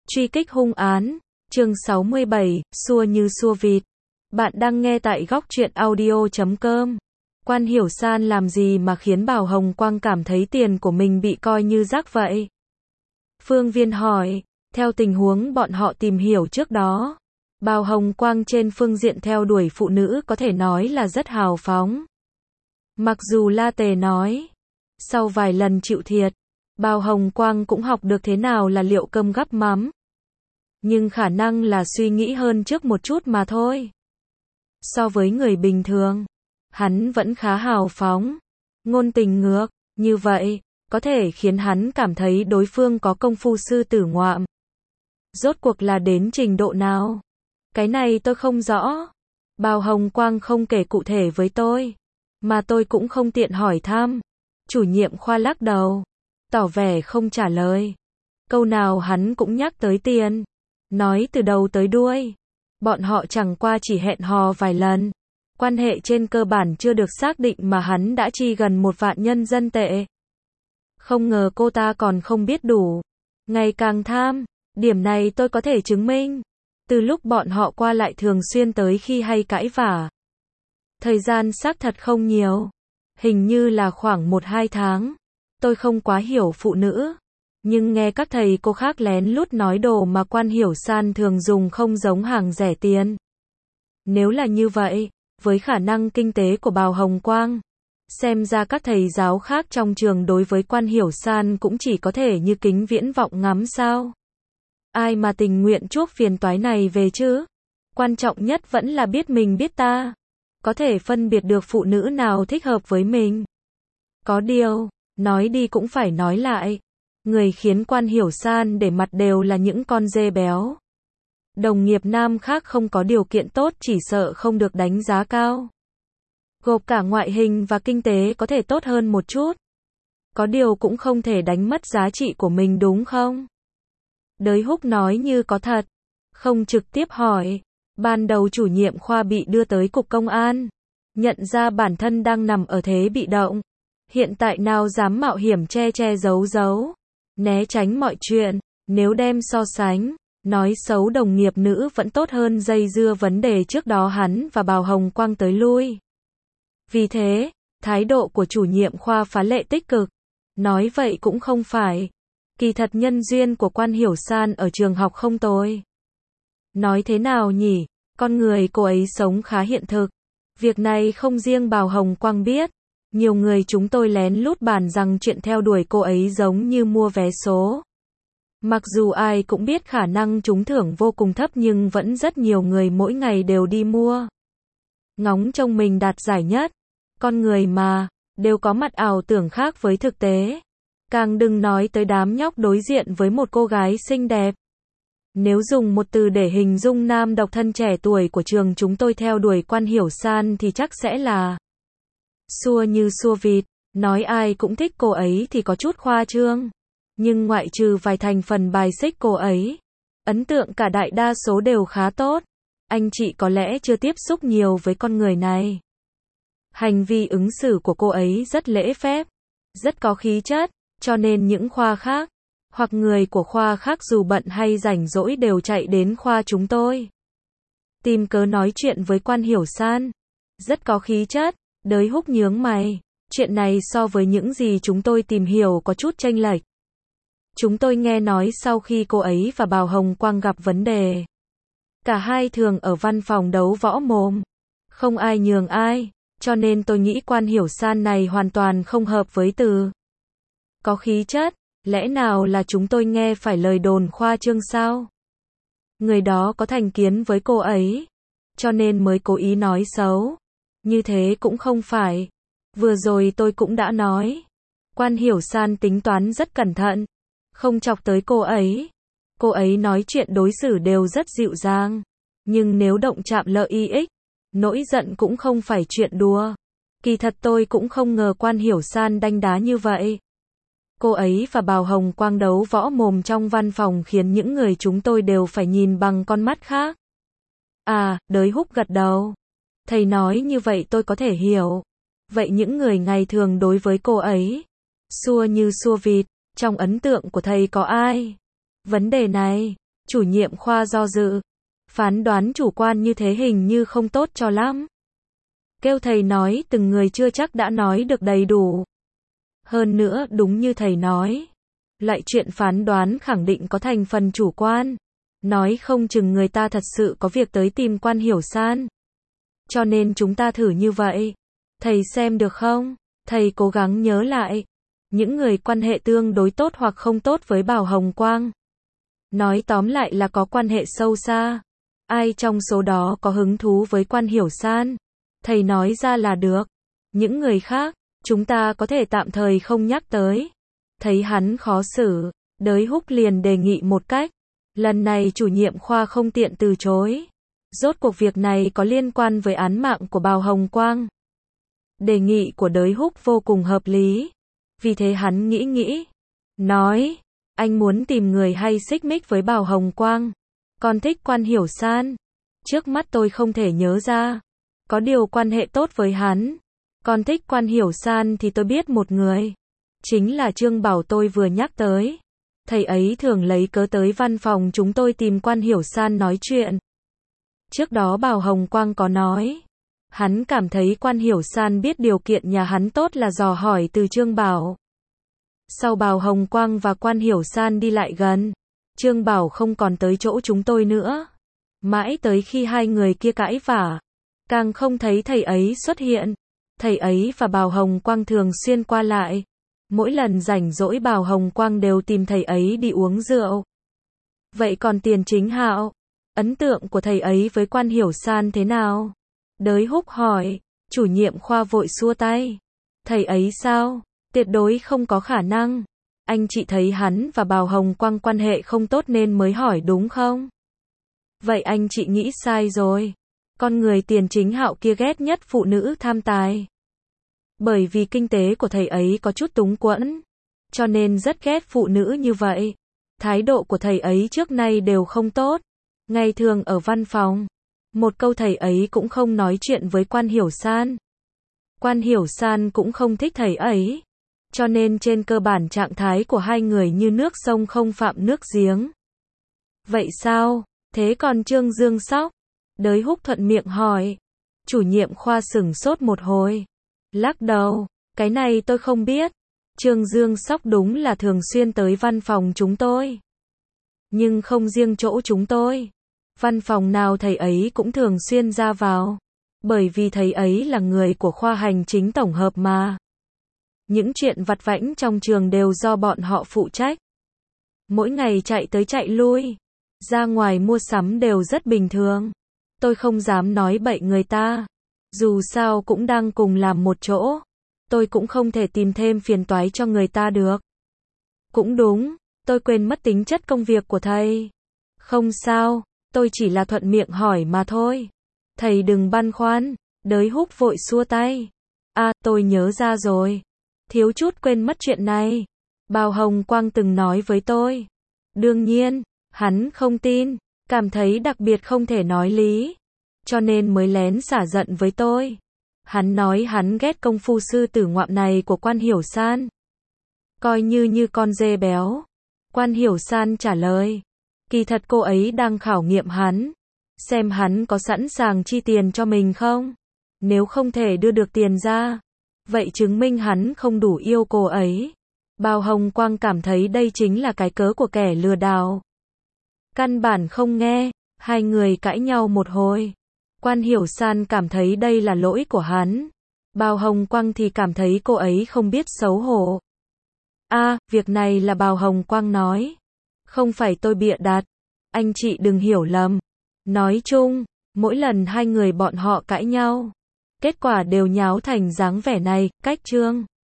Truy kích hung án, chương 67, xua như xua vịt. Bạn đang nghe tại góc truyện audio.com. Quan Hiểu San làm gì mà khiến Bảo Hồng Quang cảm thấy tiền của mình bị coi như rác vậy? Phương Viên hỏi, theo tình huống bọn họ tìm hiểu trước đó, Bảo Hồng Quang trên phương diện theo đuổi phụ nữ có thể nói là rất hào phóng. Mặc dù La Tề nói, sau vài lần chịu thiệt, Bảo Hồng Quang cũng học được thế nào là liệu cơm gắp mắm. Nhưng khả năng là suy nghĩ hơn trước một chút mà thôi. So với người bình thường, hắn vẫn khá hào phóng, ngôn tình ngược, như vậy, có thể khiến hắn cảm thấy đối phương có công phu sư tử ngoạm. Rốt cuộc là đến trình độ nào? Cái này tôi không rõ. Bảo Hồng Quang không kể cụ thể với tôi, mà tôi cũng không tiện hỏi thăm. Chủ nhiệm khoa lắc đầu, tỏ vẻ không trả lời. Câu nào hắn cũng nhắc tới tiền. Nói từ đầu tới đuôi, bọn họ chẳng qua chỉ hẹn hò vài lần. Quan hệ trên cơ bản chưa được xác định mà hắn đã chi gần 1 vạn nhân dân tệ. Không ngờ cô ta còn không biết đủ. Ngày càng tham, điểm này tôi có thể chứng minh. Từ lúc bọn họ qua lại thường xuyên tới khi hay cãi vả. Thời gian xác thật không nhiều. Hình như là khoảng 1-2 tháng. Tôi không quá hiểu phụ nữ. Nhưng nghe các thầy cô khác lén lút nói đồ mà Quan Hiểu San thường dùng không giống hàng rẻ tiền. Nếu là như vậy, với khả năng kinh tế của Bảo Hồng Quang, xem ra các thầy giáo khác trong trường đối với Quan Hiểu San cũng chỉ có thể như kính viễn vọng ngắm sao. Ai mà tình nguyện chuốc phiền toái này về chứ? Quan trọng nhất vẫn là biết mình biết ta. Có thể phân biệt được phụ nữ nào thích hợp với mình. Có điều, nói đi cũng phải nói lại. Người khiến Quan Hiểu San để mặt đều là những con dê béo. Đồng nghiệp nam khác không có điều kiện tốt chỉ sợ không được đánh giá cao. Gộp cả ngoại hình và kinh tế có thể tốt hơn một chút. Có điều cũng không thể đánh mất giá trị của mình đúng không? Đới Húc nói như có thật. Không trực tiếp hỏi. Ban đầu chủ nhiệm khoa bị đưa tới cục công an. Nhận ra bản thân đang nằm ở thế bị động. Hiện tại nào dám mạo hiểm che che giấu giấu. Né tránh mọi chuyện, nếu đem so sánh, nói xấu đồng nghiệp nữ vẫn tốt hơn dây dưa vấn đề trước đó hắn và Bảo Hồng Quang tới lui. Vì thế, thái độ của chủ nhiệm khoa phá lệ tích cực. Nói vậy cũng không phải. Kỳ thật nhân duyên của Quan Hiểu San ở trường học không tồi. Nói thế nào nhỉ, con người cô ấy sống khá hiện thực. Việc này không riêng Bảo Hồng Quang biết. Nhiều người chúng tôi lén lút bàn rằng chuyện theo đuổi cô ấy giống như mua vé số. Mặc dù ai cũng biết khả năng trúng thưởng vô cùng thấp nhưng vẫn rất nhiều người mỗi ngày đều đi mua. Ngóng trông mình đạt giải nhất. Con người mà, đều có mặt ảo tưởng khác với thực tế. Càng đừng nói tới đám nhóc đối diện với một cô gái xinh đẹp. Nếu dùng một từ để hình dung nam độc thân trẻ tuổi của trường chúng tôi theo đuổi Quan Hiểu San thì chắc sẽ là xua như xua vịt. Nói ai cũng thích cô ấy thì có chút khoa trương. Nhưng ngoại trừ vài thành phần bài xích cô ấy, ấn tượng cả đại đa số đều khá tốt. Anh chị có lẽ chưa tiếp xúc nhiều với con người này. Hành vi ứng xử của cô ấy rất lễ phép, rất có khí chất, cho nên những khoa khác, hoặc người của khoa khác dù bận hay rảnh rỗi đều chạy đến khoa chúng tôi. Tìm cớ nói chuyện với Quan Hiểu San. Rất có khí chất. Đới Húc nhướng mày. Chuyện này so với những gì chúng tôi tìm hiểu có chút chênh lệch. Chúng tôi nghe nói sau khi cô ấy và Bảo Hồng Quang gặp vấn đề, cả hai thường ở văn phòng đấu võ mồm. Không ai nhường ai. Cho nên tôi nghĩ Quan Hiểu San này hoàn toàn không hợp với từ có khí chất. Lẽ nào là chúng tôi nghe phải lời đồn khoa trương sao? Người đó có thành kiến với cô ấy, cho nên mới cố ý nói xấu. Như thế cũng không phải. Vừa rồi tôi cũng đã nói. Quan Hiểu San tính toán rất cẩn thận. Không chọc tới cô ấy. Cô ấy nói chuyện đối xử đều rất dịu dàng. Nhưng nếu động chạm lợi ích, nỗi giận cũng không phải chuyện đùa. Kỳ thật tôi cũng không ngờ Quan Hiểu San đanh đá như vậy. Cô ấy và Bảo Hồng Quang đấu võ mồm trong văn phòng khiến những người chúng tôi đều phải nhìn bằng con mắt khác. À, Đới Húc gật đầu. Thầy nói như vậy tôi có thể hiểu. Vậy những người ngày thường đối với cô ấy, xua như xua vịt, trong ấn tượng của thầy có ai? Vấn đề này, Chủ nhiệm khoa do dự. Phán đoán chủ quan như thế hình như không tốt cho lắm. Kêu thầy nói từng người chưa chắc đã nói được đầy đủ. Hơn nữa đúng như thầy nói. Loại chuyện phán đoán khẳng định có thành phần chủ quan. Nói không chừng người ta thật sự có việc tới tìm Quan Hiểu San. Cho nên chúng ta thử như vậy. Thầy xem được không? Thầy cố gắng nhớ lại. Những người quan hệ tương đối tốt hoặc không tốt với Bảo Hồng Quang. Nói tóm lại là có quan hệ sâu xa. Ai trong số đó có hứng thú với Quan Hiểu San? Thầy nói ra là được. Những người khác, chúng ta có thể tạm thời không nhắc tới. Thấy hắn khó xử, Đới Húc liền đề nghị một cách. Lần này chủ nhiệm khoa không tiện từ chối. Rốt cuộc việc này có liên quan với án mạng của Bảo Hồng Quang. Đề nghị của Đới Húc vô cùng hợp lý. Vì thế hắn nghĩ. Nói, anh muốn tìm người hay xích mích với Bảo Hồng Quang. Còn thích Quan Hiểu San. Trước mắt tôi không thể nhớ ra. Có điều quan hệ tốt với hắn. Còn thích Quan Hiểu San thì tôi biết một người. Chính là Trương Bảo tôi vừa nhắc tới. Thầy ấy thường lấy cớ tới văn phòng chúng tôi tìm Quan Hiểu San nói chuyện. Trước đó Bảo Hồng Quang có nói. Hắn cảm thấy Quan Hiểu San biết điều kiện nhà hắn tốt là dò hỏi từ Trương Bảo. Sau Bảo Hồng Quang và Quan Hiểu San đi lại gần, Trương Bảo không còn tới chỗ chúng tôi nữa. Mãi tới khi hai người kia cãi vã, càng không thấy thầy ấy xuất hiện. Thầy ấy và Bảo Hồng Quang thường xuyên qua lại. Mỗi lần rảnh rỗi Bảo Hồng Quang đều tìm thầy ấy đi uống rượu. Vậy còn Tiền Chính Hạo, ấn tượng của thầy ấy với Quan Hiểu San thế nào? Đới Húc hỏi. Chủ nhiệm khoa vội xua tay. Thầy ấy sao? Tuyệt đối không có khả năng. Anh chị thấy hắn và Bảo Hồng Quang quan hệ không tốt nên mới hỏi đúng không? Vậy anh chị nghĩ sai rồi. Con người Tiền Chính Hạo kia ghét nhất phụ nữ tham tài. Bởi vì kinh tế của thầy ấy có chút túng quẫn, cho nên rất ghét phụ nữ như vậy. Thái độ của thầy ấy trước nay đều không tốt. Ngày thường ở văn phòng, một câu thầy ấy cũng không nói chuyện với Quan Hiểu San. Quan Hiểu San cũng không thích thầy ấy. Cho nên trên cơ bản trạng thái của hai người như nước sông không phạm nước giếng. Vậy sao? Thế còn Trương Dương Sóc? Đới Húc thuận miệng hỏi. Chủ nhiệm khoa sửng sốt một hồi. Lắc đầu. Cái này tôi không biết. Trương Dương Sóc đúng là thường xuyên tới văn phòng chúng tôi. Nhưng không riêng chỗ chúng tôi. Văn phòng nào thầy ấy cũng thường xuyên ra vào. Bởi vì thầy ấy là người của khoa hành chính tổng hợp mà. Những chuyện vặt vãnh trong trường đều do bọn họ phụ trách. Mỗi ngày chạy tới chạy lui. Ra ngoài mua sắm đều rất bình thường. Tôi không dám nói bậy người ta. Dù sao cũng đang cùng làm một chỗ. Tôi cũng không thể tìm thêm phiền toái cho người ta được. Cũng đúng, tôi quên mất tính chất công việc của thầy. Không sao, tôi chỉ là thuận miệng hỏi mà thôi. Thầy đừng băn khoăn. Đới Húc vội xua tay. Tôi nhớ ra rồi. Thiếu chút quên mất chuyện này. Bảo Hồng Quang từng nói với tôi. Đương nhiên, hắn không tin, cảm thấy đặc biệt không thể nói lý. Cho nên mới lén xả giận với tôi. Hắn nói hắn ghét công phu sư tử ngoạm này của Quan Hiểu San. Coi như con dê béo. Quan Hiểu San trả lời. Kỳ thật cô ấy đang khảo nghiệm hắn. Xem hắn có sẵn sàng chi tiền cho mình không? Nếu không thể đưa được tiền ra, vậy chứng minh hắn không đủ yêu cô ấy. Bảo Hồng Quang cảm thấy đây chính là cái cớ của kẻ lừa đảo. Căn bản không nghe, hai người cãi nhau một hồi. Quan Hiểu San cảm thấy đây là lỗi của hắn. Bảo Hồng Quang thì cảm thấy cô ấy không biết xấu hổ. Việc này là Bảo Hồng Quang nói. Không phải tôi bịa đặt. Anh chị đừng hiểu lầm. Nói chung, mỗi lần hai người bọn họ cãi nhau, kết quả đều nháo thành dáng vẻ này, cách Trương